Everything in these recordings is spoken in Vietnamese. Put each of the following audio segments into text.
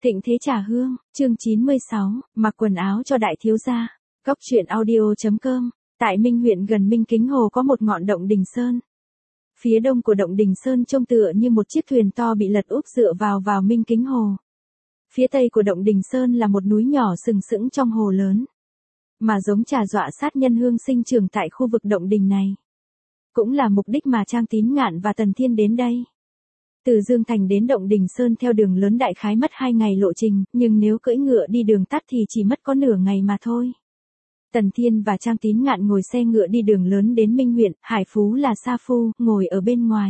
Thịnh thế trà hương, chương 96, mặc quần áo cho đại thiếu gia. Góc truyện audio.com. Tại Minh huyện gần Minh Kính Hồ có một ngọn động Đình Sơn. Phía đông của động Đình Sơn trông tựa như một chiếc thuyền to bị lật úp dựa vào Minh Kính Hồ. Phía tây của động Đình Sơn là một núi nhỏ sừng sững trong hồ lớn. Mà giống trà dọa sát nhân hương sinh trưởng tại khu vực động đình này. Cũng là mục đích mà Trang Tín Ngạn và Tần Thiên đến đây. Từ Dương Thành đến động Đình Sơn theo đường lớn đại khái mất 2 ngày lộ trình, nhưng nếu cưỡi ngựa đi đường tắt thì chỉ mất có nửa ngày mà thôi. Tần Thiên và Trang Tín Ngạn ngồi xe ngựa đi đường lớn đến Minh huyện, Hải Phú là sa phu, ngồi ở bên ngoài.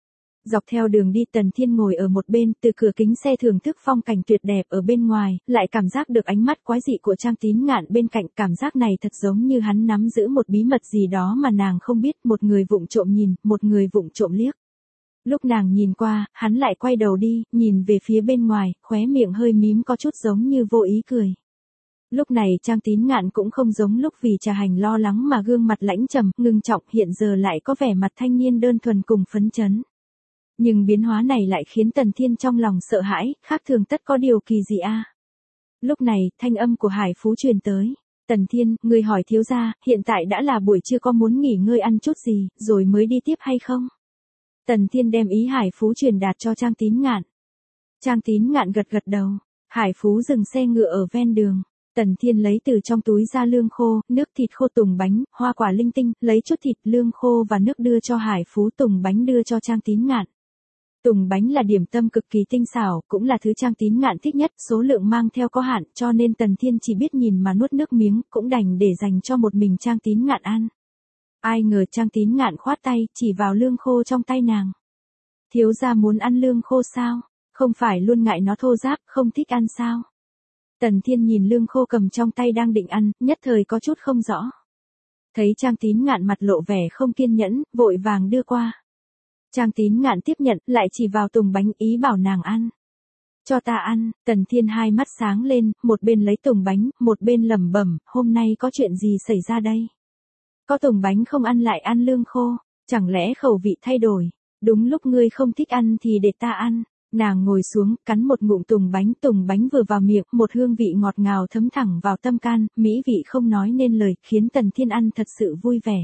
Dọc theo đường đi Tần Thiên ngồi ở một bên, từ cửa kính xe thưởng thức phong cảnh tuyệt đẹp ở bên ngoài, lại cảm giác được ánh mắt quái dị của Trang Tín Ngạn bên cạnh. Cảm giác này thật giống như hắn nắm giữ một bí mật gì đó mà nàng không biết, một người vụng trộm nhìn, một người vụng trộm liếc. Lúc nàng nhìn qua, hắn lại quay đầu đi, nhìn về phía bên ngoài, khóe miệng hơi mím có chút giống như vô ý cười. Lúc này Trang Tín Ngạn cũng không giống lúc vì trà hành lo lắng mà gương mặt lãnh trầm, ngưng trọng, hiện giờ lại có vẻ mặt thanh niên đơn thuần cùng phấn chấn. Nhưng biến hóa này lại khiến Tần Thiên trong lòng sợ hãi, khác thường tất có điều kỳ gì a? Lúc này, thanh âm của Hải Phú truyền tới. Tần Thiên, người hỏi thiếu gia, hiện tại đã là buổi trưa, có muốn nghỉ ngơi ăn chút gì, rồi mới đi tiếp hay không? Tần Thiên đem ý Hải Phú truyền đạt cho Trang Tín Ngạn. Trang Tín Ngạn gật gật đầu. Hải Phú dừng xe ngựa ở ven đường. Tần Thiên lấy từ trong túi ra lương khô, nước thịt khô, tùng bánh, hoa quả linh tinh, lấy chút thịt, lương khô và nước đưa cho Hải Phú, tùng bánh đưa cho Trang Tín Ngạn. Tùng bánh là điểm tâm cực kỳ tinh xảo, cũng là thứ Trang Tín Ngạn thích nhất, số lượng mang theo có hạn, cho nên Tần Thiên chỉ biết nhìn mà nuốt nước miếng, cũng đành để dành cho một mình Trang Tín Ngạn ăn. Ai ngờ Trang Tín Ngạn khoát tay, chỉ vào lương khô trong tay nàng. Thiếu gia muốn ăn lương khô sao? Không phải luôn ngại nó thô ráp, không thích ăn sao? Tần Thiên nhìn lương khô cầm trong tay đang định ăn, nhất thời có chút không rõ. Thấy Trang Tín Ngạn mặt lộ vẻ không kiên nhẫn, vội vàng đưa qua. Trang Tín Ngạn tiếp nhận, lại chỉ vào tùng bánh, ý bảo nàng ăn. Cho ta ăn. Tần Thiên hai mắt sáng lên, một bên lấy tùng bánh, một bên lẩm bẩm, hôm nay có chuyện gì xảy ra đây? Có tùng bánh không ăn lại ăn lương khô, chẳng lẽ khẩu vị thay đổi? Đúng lúc ngươi không thích ăn thì để ta ăn. Nàng ngồi xuống, cắn một ngụm tùng bánh vừa vào miệng, một hương vị ngọt ngào thấm thẳng vào tâm can, mỹ vị không nói nên lời, khiến Tần Thiên ăn thật sự vui vẻ.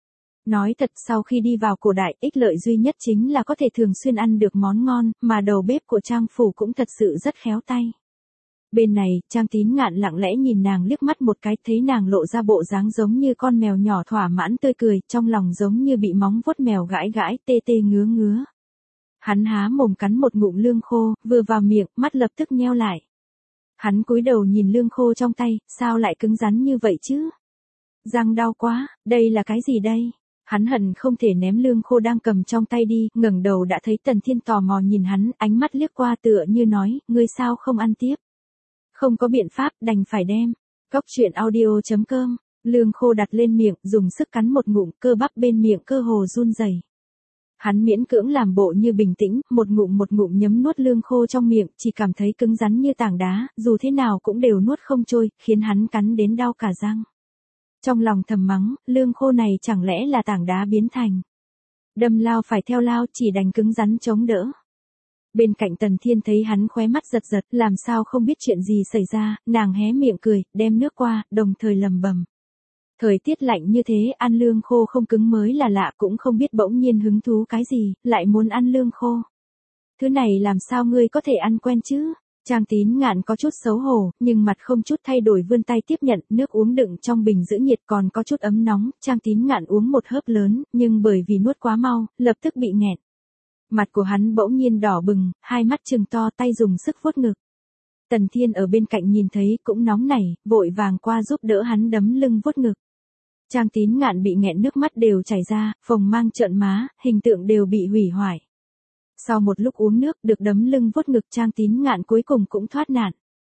Nói thật, sau khi đi vào cổ đại, ích lợi duy nhất chính là có thể thường xuyên ăn được món ngon, mà đầu bếp của Trang phủ cũng thật sự rất khéo tay. Bên này, Trang Tín Ngạn lặng lẽ nhìn nàng liếc mắt một cái, thấy nàng lộ ra bộ dáng giống như con mèo nhỏ thỏa mãn tươi cười, trong lòng giống như bị móng vuốt mèo gãi gãi, tê tê ngứa ngứa. Hắn há mồm cắn một ngụm lương khô, vừa vào miệng, mắt lập tức nheo lại. Hắn cúi đầu nhìn lương khô trong tay, sao lại cứng rắn như vậy chứ? Răng đau quá, đây là cái gì đây? Hắn hận không thể ném lương khô đang cầm trong tay đi, ngẩng đầu đã thấy Tần Thiên tò mò nhìn hắn, ánh mắt liếc qua tựa như nói, ngươi sao không ăn tiếp? Không có biện pháp, đành phải đem. Góc truyện audio.com, lương khô đặt lên miệng, dùng sức cắn một ngụm, cơ bắp bên miệng cơ hồ run rẩy. Hắn miễn cưỡng làm bộ như bình tĩnh, một ngụm nhấm nuốt lương khô trong miệng, chỉ cảm thấy cứng rắn như tảng đá, dù thế nào cũng đều nuốt không trôi, khiến hắn cắn đến đau cả răng. Trong lòng thầm mắng, lương khô này chẳng lẽ là tảng đá biến thành. Đâm lao phải theo lao, chỉ đành cứng rắn chống đỡ. Bên cạnh Tần Thiên thấy hắn khóe mắt giật giật, làm sao không biết chuyện gì xảy ra, nàng hé miệng cười, đem nước qua, đồng thời lẩm bẩm. Thời tiết lạnh như thế, ăn lương khô không cứng mới là lạ, cũng không biết bỗng nhiên hứng thú cái gì, lại muốn ăn lương khô. Thứ này làm sao ngươi có thể ăn quen chứ? Trang Tín Ngạn có chút xấu hổ, nhưng mặt không chút thay đổi vươn tay tiếp nhận, nước uống đựng trong bình giữ nhiệt còn có chút ấm nóng, Trang Tín Ngạn uống một hớp lớn, nhưng bởi vì nuốt quá mau, lập tức bị nghẹn. Mặt của hắn bỗng nhiên đỏ bừng, hai mắt trừng to, tay dùng sức vuốt ngực. Tần Thiên ở bên cạnh nhìn thấy cũng nóng nảy, vội vàng qua giúp đỡ hắn đấm lưng vuốt ngực. Trang Tín Ngạn bị nghẹn nước mắt đều chảy ra, phồng mang trợn má, hình tượng đều bị hủy hoại. Sau một lúc uống nước, được đấm lưng vuốt ngực, Trang Tín Ngạn cuối cùng cũng thoát nạn.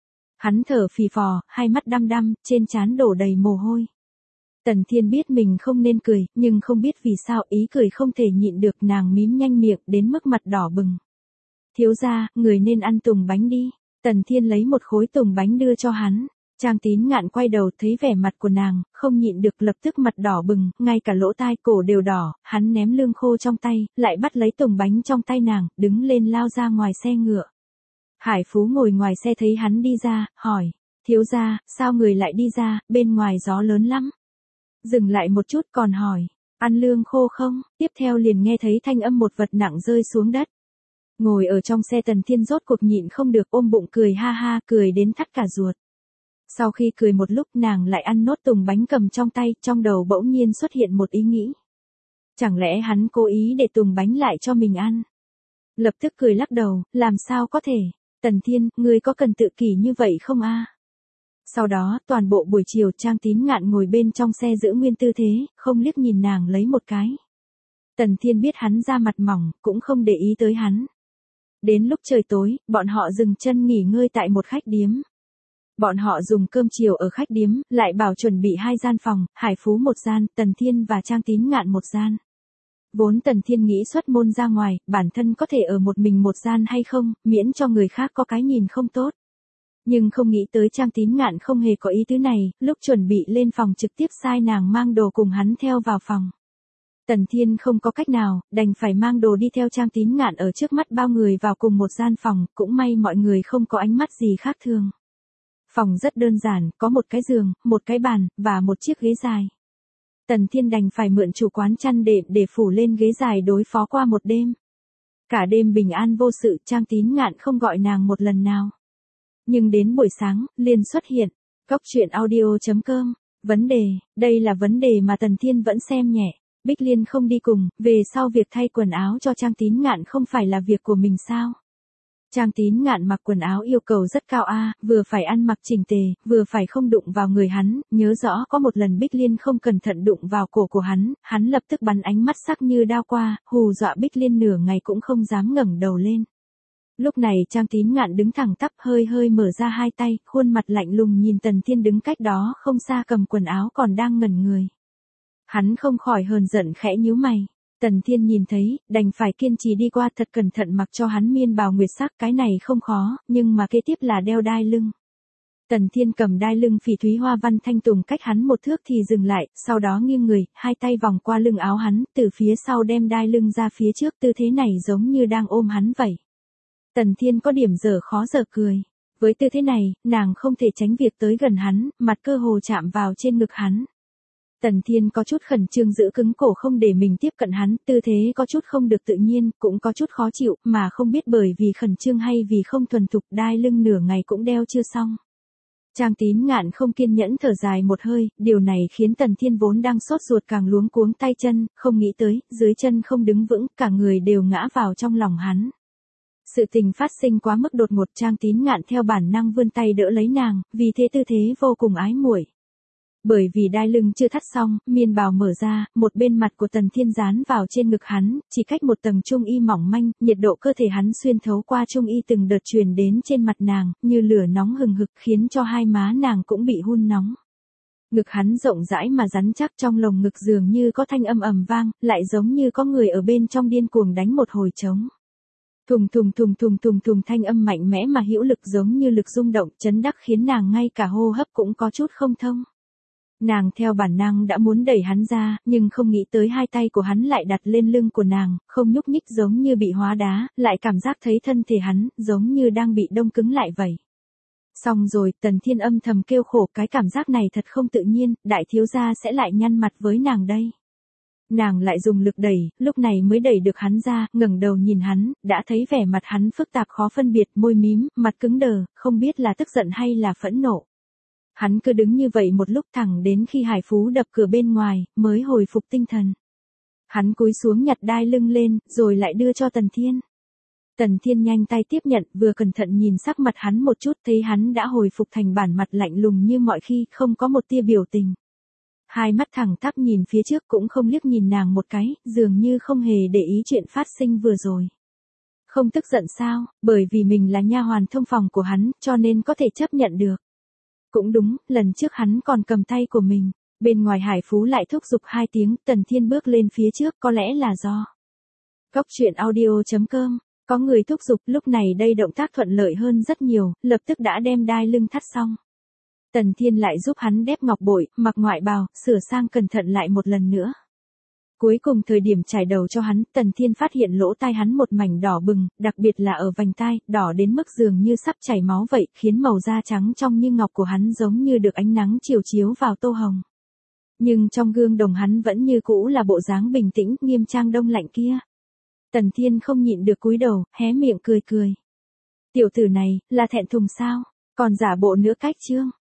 Hắn thở phì phò, hai mắt đăm đăm, trên trán đổ đầy mồ hôi. Tần Thiên biết mình không nên cười, nhưng không biết vì sao ý cười không thể nhịn được, nàng mím nhanh miệng đến mức mặt đỏ bừng. Thiếu gia, người nên ăn tùng bánh đi. Tần Thiên lấy một khối tùng bánh đưa cho hắn. Trang Tín Ngạn quay đầu thấy vẻ mặt của nàng, không nhịn được lập tức mặt đỏ bừng, ngay cả lỗ tai cổ đều đỏ, hắn ném lương khô trong tay, lại bắt lấy tùng bánh trong tay nàng, đứng lên lao ra ngoài xe ngựa. Hải Phú ngồi ngoài xe thấy hắn đi ra, hỏi, thiếu gia, sao người lại đi ra, bên ngoài gió lớn lắm. Dừng lại một chút còn hỏi, ăn lương khô không, tiếp theo liền nghe thấy thanh âm một vật nặng rơi xuống đất. Ngồi ở trong xe Tần Thiên rốt cuộc nhịn không được ôm bụng cười ha ha, cười đến thắt cả ruột. Sau khi cười một lúc nàng lại ăn nốt tùng bánh cầm trong tay, trong đầu bỗng nhiên xuất hiện một ý nghĩ. Chẳng lẽ hắn cố ý để tùng bánh lại cho mình ăn? Lập tức cười lắc đầu, làm sao có thể, Tần Thiên, ngươi có cần tự kỷ như vậy không a? Sau đó, toàn bộ buổi chiều Trang Tín Ngạn ngồi bên trong xe giữ nguyên tư thế, không liếc nhìn nàng lấy một cái. Tần Thiên biết hắn da mặt mỏng, cũng không để ý tới hắn. Đến lúc trời tối, bọn họ dừng chân nghỉ ngơi tại một khách điếm. Bọn họ dùng cơm chiều ở khách điếm, lại bảo chuẩn bị 2 gian phòng, Hải Phú một gian, Tần Thiên và Trang Tín Ngạn một gian. Vốn Tần Thiên nghĩ xuất môn ra ngoài, bản thân có thể ở một mình một gian hay không, miễn cho người khác có cái nhìn không tốt. Nhưng không nghĩ tới Trang Tín Ngạn không hề có ý tứ này, lúc chuẩn bị lên phòng trực tiếp sai nàng mang đồ cùng hắn theo vào phòng. Tần Thiên không có cách nào, đành phải mang đồ đi theo Trang Tín Ngạn ở trước mắt bao người vào cùng một gian phòng, cũng may mọi người không có ánh mắt gì khác thường. Phòng rất đơn giản, có một cái giường, một cái bàn, và một chiếc ghế dài. Tần Thiên đành phải mượn chủ quán chăn đệm để phủ lên ghế dài đối phó qua một đêm. Cả đêm bình an vô sự, Trang Tín Ngạn không gọi nàng một lần nào. Nhưng đến buổi sáng, liền xuất hiện. Cóc truyện audio.com. Vấn đề, đây là vấn đề mà Tần Thiên vẫn xem nhẹ. Bích Liên không đi cùng, về sau việc thay quần áo cho Trang Tín Ngạn không phải là việc của mình sao? Trang Tín Ngạn mặc quần áo yêu cầu rất cao vừa phải ăn mặc chỉnh tề, vừa phải không đụng vào người hắn, nhớ rõ có một lần Bích Liên không cẩn thận đụng vào cổ của hắn lập tức bắn ánh mắt sắc như đao qua, hù dọa Bích Liên nửa ngày cũng không dám ngẩng đầu lên. Lúc này Trang Tín Ngạn đứng thẳng tắp hơi hơi mở ra 2 tay, khuôn mặt lạnh lùng nhìn Tần Thiên đứng cách đó không xa cầm quần áo còn đang ngẩn người. Hắn không khỏi hờn giận khẽ nhíu mày. Tần Thiên nhìn thấy, đành phải kiên trì đi qua thật cẩn thận mặc cho hắn miên bào nguyệt sắc, cái này không khó, nhưng mà kế tiếp là đeo đai lưng. Tần Thiên cầm đai lưng phỉ thúy hoa văn thanh tùng cách hắn 1 thước thì dừng lại, sau đó nghiêng người, 2 tay vòng qua lưng áo hắn, từ phía sau đem đai lưng ra phía trước, tư thế này giống như đang ôm hắn vậy. Tần Thiên có điểm dở khó dở cười. Với tư thế này, nàng không thể tránh việc tới gần hắn, mặt cơ hồ chạm vào trên ngực hắn. Tần Thiên có chút khẩn trương giữ cứng cổ không để mình tiếp cận hắn, tư thế có chút không được tự nhiên, cũng có chút khó chịu, mà không biết bởi vì khẩn trương hay vì không thuần thục, đai lưng nửa ngày cũng đeo chưa xong. Trang Tín Ngạn không kiên nhẫn thở dài một hơi, điều này khiến Tần Thiên vốn đang sốt ruột càng luống cuống tay chân, không nghĩ tới, dưới chân không đứng vững, cả người đều ngã vào trong lòng hắn. Sự tình phát sinh quá mức đột ngột, Trang Tín Ngạn theo bản năng vươn tay đỡ lấy nàng, vì thế tư thế vô cùng ái muội. Bởi vì đai lưng chưa thắt xong, miên bào mở ra, một bên mặt của Tần Thiên dán vào trên ngực hắn, chỉ cách một tầng trung y mỏng manh, nhiệt độ cơ thể hắn xuyên thấu qua trung y từng đợt truyền đến trên mặt nàng, như lửa nóng hừng hực khiến cho 2 má nàng cũng bị hun nóng. Ngực hắn rộng rãi mà rắn chắc, trong lồng ngực dường như có thanh âm ầm vang, lại giống như có người ở bên trong điên cuồng đánh một hồi trống. Thùng thùng thùng thùng thùng thùng, thanh âm mạnh mẽ mà hữu lực giống như lực rung động chấn đắc khiến nàng ngay cả hô hấp cũng có chút không thông. Nàng theo bản năng đã muốn đẩy hắn ra, nhưng không nghĩ tới 2 tay của hắn lại đặt lên lưng của nàng, không nhúc nhích giống như bị hóa đá, lại cảm giác thấy thân thể hắn, giống như đang bị đông cứng lại vậy. Xong rồi, Tần Thiên âm thầm kêu khổ, cái cảm giác này thật không tự nhiên, đại thiếu gia sẽ lại nhăn mặt với nàng đây. Nàng lại dùng lực đẩy, lúc này mới đẩy được hắn ra, ngẩng đầu nhìn hắn, đã thấy vẻ mặt hắn phức tạp khó phân biệt, môi mím, mặt cứng đờ, không biết là tức giận hay là phẫn nộ. Hắn cứ đứng như vậy một lúc thẳng đến khi Hải Phú đập cửa bên ngoài, mới hồi phục tinh thần. Hắn cúi xuống nhặt đai lưng lên, rồi lại đưa cho Tần Thiên. Tần Thiên nhanh tay tiếp nhận, vừa cẩn thận nhìn sắc mặt hắn một chút, thấy hắn đã hồi phục thành bản mặt lạnh lùng như mọi khi, không có một tia biểu tình. 2 mắt thẳng tắp nhìn phía trước cũng không liếc nhìn nàng một cái, dường như không hề để ý chuyện phát sinh vừa rồi. Không tức giận sao, bởi vì mình là nha hoàn thông phòng của hắn, cho nên có thể chấp nhận được. Cũng đúng, lần trước hắn còn cầm tay của mình. Bên ngoài Hải Phú lại thúc giục 2 tiếng, Tần Thiên bước lên phía trước, có lẽ là do Cóc truyện audio.com, có người thúc giục, lúc này đây động tác thuận lợi hơn rất nhiều, lập tức đã đem đai lưng thắt xong. Tần Thiên lại giúp hắn đép ngọc bội, mặc ngoại bào, sửa sang cẩn thận lại một lần nữa. Cuối cùng thời điểm trải đầu cho hắn, Tần Thiên phát hiện lỗ tai hắn một mảnh đỏ bừng, đặc biệt là ở vành tai, đỏ đến mức dường như sắp chảy máu vậy, khiến màu da trắng trong như ngọc của hắn giống như được ánh nắng chiều chiếu vào tô hồng. Nhưng trong gương đồng hắn vẫn như cũ là bộ dáng bình tĩnh, nghiêm trang đông lạnh kia. Tần Thiên không nhịn được cúi đầu, hé miệng cười cười. Tiểu tử này, là thẹn thùng sao? Còn giả bộ nữa cách chương.